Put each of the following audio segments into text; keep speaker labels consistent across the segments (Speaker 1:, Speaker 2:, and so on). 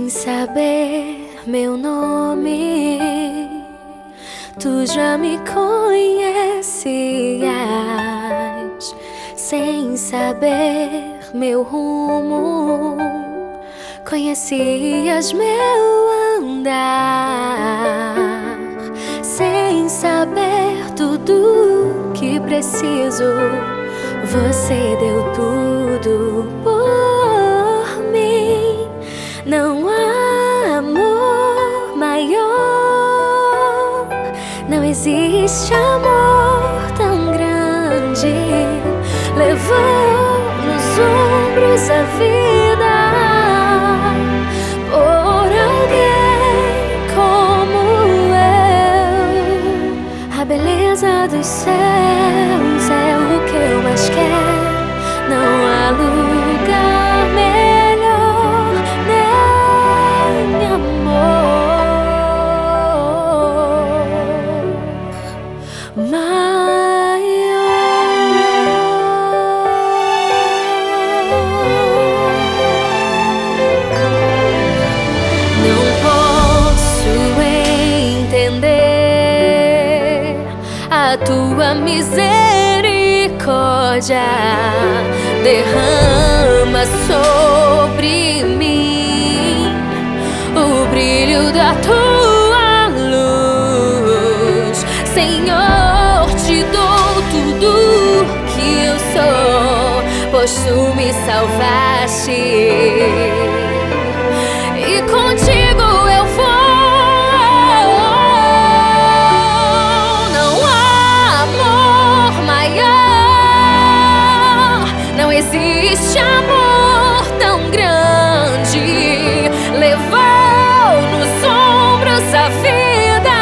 Speaker 1: Sem saber meu nome, tu já me conhecias. Sem saber meu rumo, conhecias meu andar. Sem saber tudo que preciso, você deu tudo por mim. Não há amor maior, não existe amor tão grande. Levou nos ombros a vida por alguém como eu. A beleza dos céus é o que eu mais quero. Não há lugar melhor, nem amor maior. Não posso entender a tua misericórdia, derrama sobre mim o brilho da tua luz. Senhor, te dou tudo que eu sou, pois tu me salvaste, e contigo eu vou. Não há amor maior, não existe amor tão grande. Levou nos ombros a vida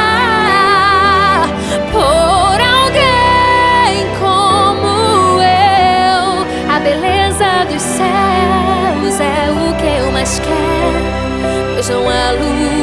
Speaker 1: por alguém como eu. A beleza dos céus é o que eu mais quero, pois não há luz